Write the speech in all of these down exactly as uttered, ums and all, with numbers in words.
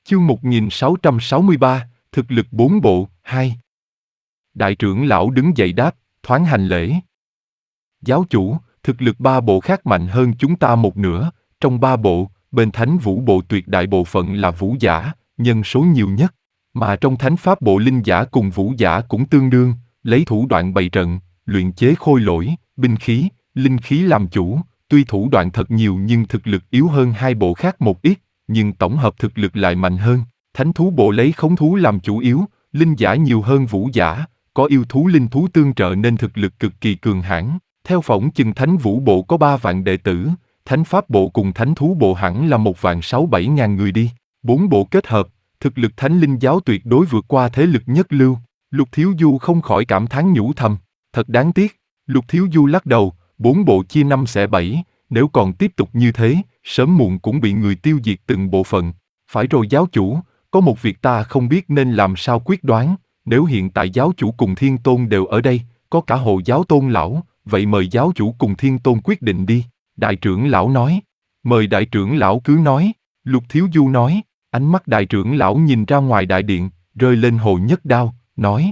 Chương một nghìn sáu trăm sáu mươi ba, thực lực bốn bộ, hai. Đại trưởng lão đứng dậy đáp, thoáng hành lễ. Giáo chủ, thực lực ba bộ khác mạnh hơn chúng ta một nửa, trong ba bộ, bên Thánh Vũ bộ tuyệt đại bộ phận là vũ giả, nhân số nhiều nhất, mà trong Thánh Pháp bộ linh giả cùng vũ giả cũng tương đương, lấy thủ đoạn bày trận, luyện chế khôi lỗi, binh khí, linh khí làm chủ, tuy thủ đoạn thật nhiều nhưng thực lực yếu hơn hai bộ khác một ít, nhưng tổng hợp thực lực lại mạnh hơn. Thánh thú bộ lấy khống thú làm chủ yếu, linh giả nhiều hơn vũ giả, có yêu thú linh thú tương trợ nên thực lực cực kỳ cường hãn. Theo phỏng chừng Thánh Vũ bộ có ba vạn đệ tử, Thánh Pháp bộ cùng Thánh thú bộ hẳn là một vạn sáu bảy ngàn người đi. Bốn bộ kết hợp, thực lực Thánh Linh giáo tuyệt đối vượt qua thế lực nhất lưu. Lục Thiếu Du không khỏi cảm thán nhủ thầm, thật đáng tiếc. Lục Thiếu Du lắc đầu, bốn bộ chia năm xẻ bảy, nếu còn tiếp tục như thế, sớm muộn cũng bị người tiêu diệt từng bộ phận. Phải rồi giáo chủ, có một việc ta không biết nên làm sao quyết đoán, nếu hiện tại giáo chủ cùng Thiên Tôn đều ở đây, có cả Hồ giáo tôn lão, vậy mời giáo chủ cùng Thiên Tôn quyết định đi. Đại trưởng lão nói, mời đại trưởng lão cứ nói. Lục Thiếu Du nói, ánh mắt đại trưởng lão nhìn ra ngoài đại điện, rơi lên Hồ Nhất Đao, nói.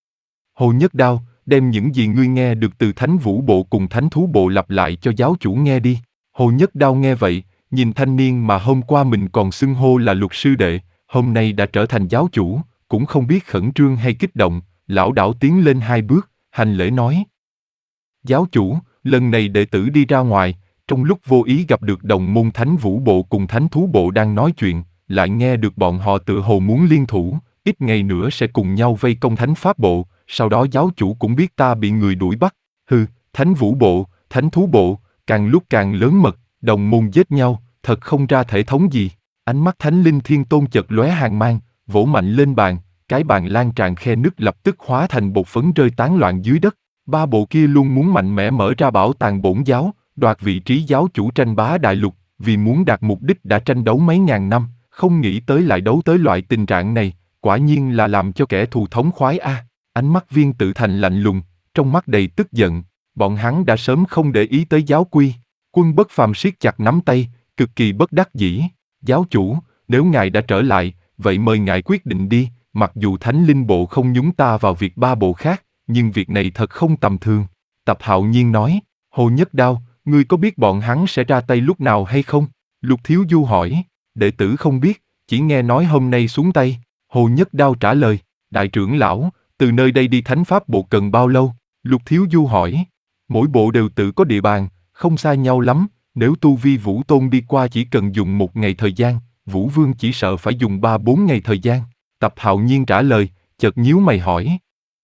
Hồ Nhất Đao, đem những gì ngươi nghe được từ Thánh Vũ bộ cùng Thánh thú bộ lặp lại cho giáo chủ nghe đi. Hồ Nhất Đao nghe vậy, nhìn thanh niên mà hôm qua mình còn xưng hô là Lục sư đệ, hôm nay đã trở thành giáo chủ, cũng không biết khẩn trương hay kích động, lão đảo tiến lên hai bước, hành lễ nói. Giáo chủ, lần này đệ tử đi ra ngoài, trong lúc vô ý gặp được đồng môn Thánh Vũ bộ cùng Thánh thú bộ đang nói chuyện, lại nghe được bọn họ tự hồ muốn liên thủ, ít ngày nữa sẽ cùng nhau vây công Thánh Pháp bộ, sau đó giáo chủ cũng biết ta bị người đuổi bắt. Hừ, Thánh Vũ bộ, Thánh thú bộ, càng lúc càng lớn mật, đồng môn giết nhau, thật không ra thể thống gì. Ánh mắt Thánh Linh Thiên Tôn chợt lóe hàn mang, vỗ mạnh lên bàn, cái bàn lan tràn khe nứt lập tức hóa thành bột phấn rơi tán loạn dưới đất. Ba bộ kia luôn muốn mạnh mẽ mở ra bảo tàng bổn giáo, đoạt vị trí giáo chủ tranh bá đại lục, vì muốn đạt mục đích đã tranh đấu mấy ngàn năm, không nghĩ tới lại đấu tới loại tình trạng này, quả nhiên là làm cho kẻ thù thống khoái a. À. Ánh mắt Viên Tự Thành lạnh lùng, trong mắt đầy tức giận, bọn hắn đã sớm không để ý tới giáo quy. Quân Bất Phàm siết chặt nắm tay, cực kỳ bất đắc dĩ. Giáo chủ, nếu ngài đã trở lại, vậy mời ngài quyết định đi, mặc dù Thánh Linh bộ không nhúng ta vào việc ba bộ khác, nhưng việc này thật không tầm thường. Tập Hạo Nhiên nói, Hồ Nhất Đao, ngươi có biết bọn hắn sẽ ra tay lúc nào hay không? Lục Thiếu Du hỏi, đệ tử không biết, chỉ nghe nói hôm nay xuống tay. Hồ Nhất Đao trả lời, đại trưởng lão, từ nơi đây đi Thánh Pháp bộ cần bao lâu? Lục Thiếu Du hỏi, mỗi bộ đều tự có địa bàn, không xa nhau lắm, nếu tu vi Vũ Tôn đi qua chỉ cần dùng một ngày thời gian, Vũ Vương chỉ sợ phải dùng ba bốn ngày thời gian. Tập Hạo Nhiên trả lời, chợt nhíu mày hỏi.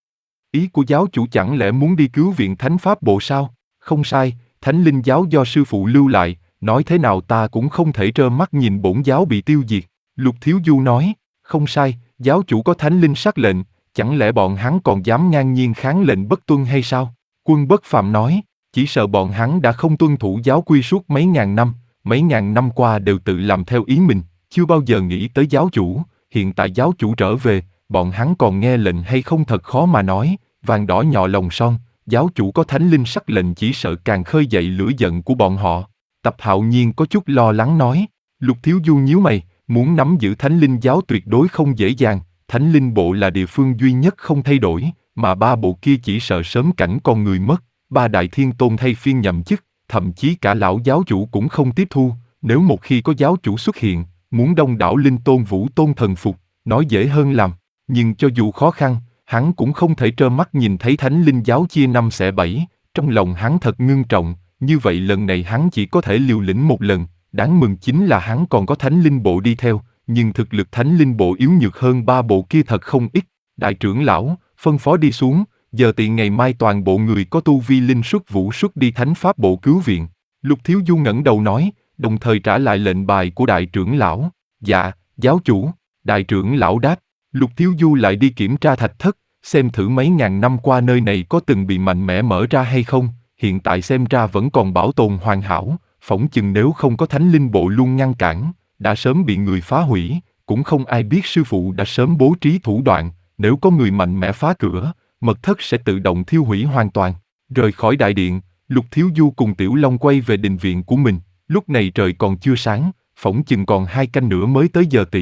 Ý của giáo chủ chẳng lẽ muốn đi cứu viện Thánh Pháp bộ sao? Không sai, Thánh Linh giáo do sư phụ lưu lại, nói thế nào ta cũng không thể trơ mắt nhìn bổn giáo bị tiêu diệt. Lục Thiếu Du nói, không sai, giáo chủ có Thánh Linh sắc lệnh, chẳng lẽ bọn hắn còn dám ngang nhiên kháng lệnh bất tuân hay sao? Quân Bất Phàm nói, chỉ sợ bọn hắn đã không tuân thủ giáo quy suốt mấy ngàn năm, mấy ngàn năm qua đều tự làm theo ý mình, chưa bao giờ nghĩ tới giáo chủ, hiện tại giáo chủ trở về, bọn hắn còn nghe lệnh hay không thật khó mà nói, vàng đỏ nhọ lòng son, giáo chủ có Thánh Linh sắc lệnh chỉ sợ càng khơi dậy lửa giận của bọn họ. Tập Hạo Nhiên có chút lo lắng nói, Lục Thiếu Du nhíu mày, muốn nắm giữ Thánh Linh giáo tuyệt đối không dễ dàng, Thánh Linh bộ là địa phương duy nhất không thay đổi, mà ba bộ kia chỉ sợ sớm cảnh con người mất, ba đại thiên tôn thay phiên nhậm chức, thậm chí cả lão giáo chủ cũng không tiếp thu, nếu một khi có giáo chủ xuất hiện, muốn đông đảo linh tôn vũ tôn thần phục, nói dễ hơn làm, nhưng cho dù khó khăn, hắn cũng không thể trơ mắt nhìn thấy Thánh Linh giáo chia năm xẻ bảy, trong lòng hắn thật ngưng trọng, như vậy lần này hắn chỉ có thể liều lĩnh một lần, đáng mừng chính là hắn còn có Thánh Linh bộ đi theo, nhưng thực lực Thánh Linh bộ yếu nhược hơn ba bộ kia thật không ít. Đại trưởng lão, phân phó đi xuống, giờ tiện ngày mai toàn bộ người có tu vi linh xuất vũ xuất đi Thánh Pháp bộ cứu viện. Lục Thiếu Du ngẩng đầu nói, đồng thời trả lại lệnh bài của đại trưởng lão. Dạ, giáo chủ. Đại trưởng lão đáp. Lục Thiếu Du lại đi kiểm tra thạch thất, xem thử mấy ngàn năm qua nơi này có từng bị mạnh mẽ mở ra hay không, hiện tại xem ra vẫn còn bảo tồn hoàn hảo, phỏng chừng nếu không có Thánh Linh bộ luôn ngăn cản, đã sớm bị người phá hủy, cũng không ai biết sư phụ đã sớm bố trí thủ đoạn, nếu có người mạnh mẽ phá cửa, mật thất sẽ tự động thiêu hủy hoàn toàn. Rời khỏi đại điện, Lục Thiếu Du cùng Tiểu Long quay về đình viện của mình, lúc này trời còn chưa sáng, phỏng chừng còn hai canh nữa mới tới giờ tỵ.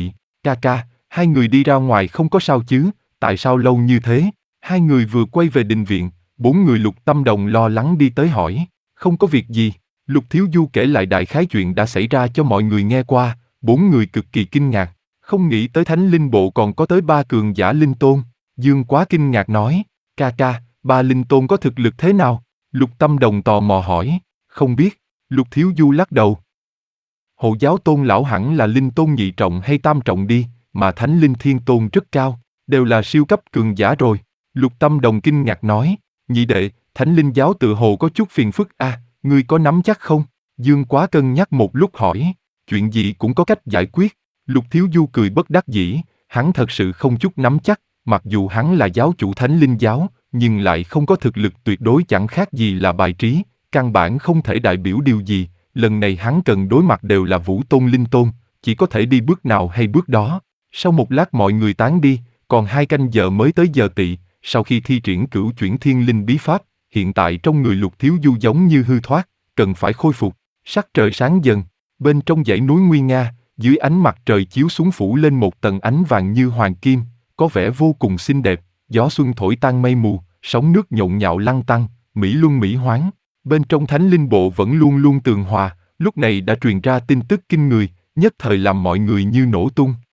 Ca ca, hai người đi ra ngoài không có sao chứ, tại sao lâu như thế? Hai người vừa quay về đình viện, bốn người Lục Tâm Đồng lo lắng đi tới hỏi, không có việc gì. Lục Thiếu Du kể lại đại khái chuyện đã xảy ra cho mọi người nghe qua, bốn người cực kỳ kinh ngạc, không nghĩ tới Thánh Linh Bộ còn có tới ba cường giả linh tôn. Dương Quá kinh ngạc nói, ca ca, ba linh tôn có thực lực thế nào? Lục Tâm Đồng tò mò hỏi, không biết. Lục Thiếu Du lắc đầu. Hộ giáo tôn lão hẳn là linh tôn nhị trọng hay tam trọng đi, mà Thánh Linh Thiên Tôn rất cao, đều là siêu cấp cường giả rồi. Lục Tâm Đồng kinh ngạc nói, nhị đệ, Thánh Linh giáo tự hồ có chút phiền phức a, à, ngươi có nắm chắc không? Dương Quá cân nhắc một lúc hỏi, chuyện gì cũng có cách giải quyết. Lục Thiếu Du cười bất đắc dĩ, hắn thật sự không chút nắm chắc, mặc dù hắn là giáo chủ Thánh Linh giáo, nhưng lại không có thực lực tuyệt đối, chẳng khác gì là bài trí, căn bản không thể đại biểu điều gì. Lần này hắn cần đối mặt đều là Vũ Tôn Linh Tôn, chỉ có thể đi bước nào hay bước đó. Sau một lát mọi người tán đi, còn hai canh giờ mới tới giờ tỵ. Sau khi thi triển cửu chuyển thiên linh bí pháp, hiện tại trong người Lục Thiếu Du giống như hư thoát, cần phải khôi phục. Sắc trời sáng dần, bên trong dãy núi Nguy Nga, dưới ánh mặt trời chiếu xuống phủ lên một tầng ánh vàng như hoàng kim, có vẻ vô cùng xinh đẹp. Gió xuân thổi tan mây mù, sóng nước nhộn nhạo lăn tăn, mỹ luân mỹ hoán. Bên trong Thánh Linh Bộ vẫn luôn luôn tường hòa, lúc này đã truyền ra tin tức kinh người, nhất thời làm mọi người như nổ tung.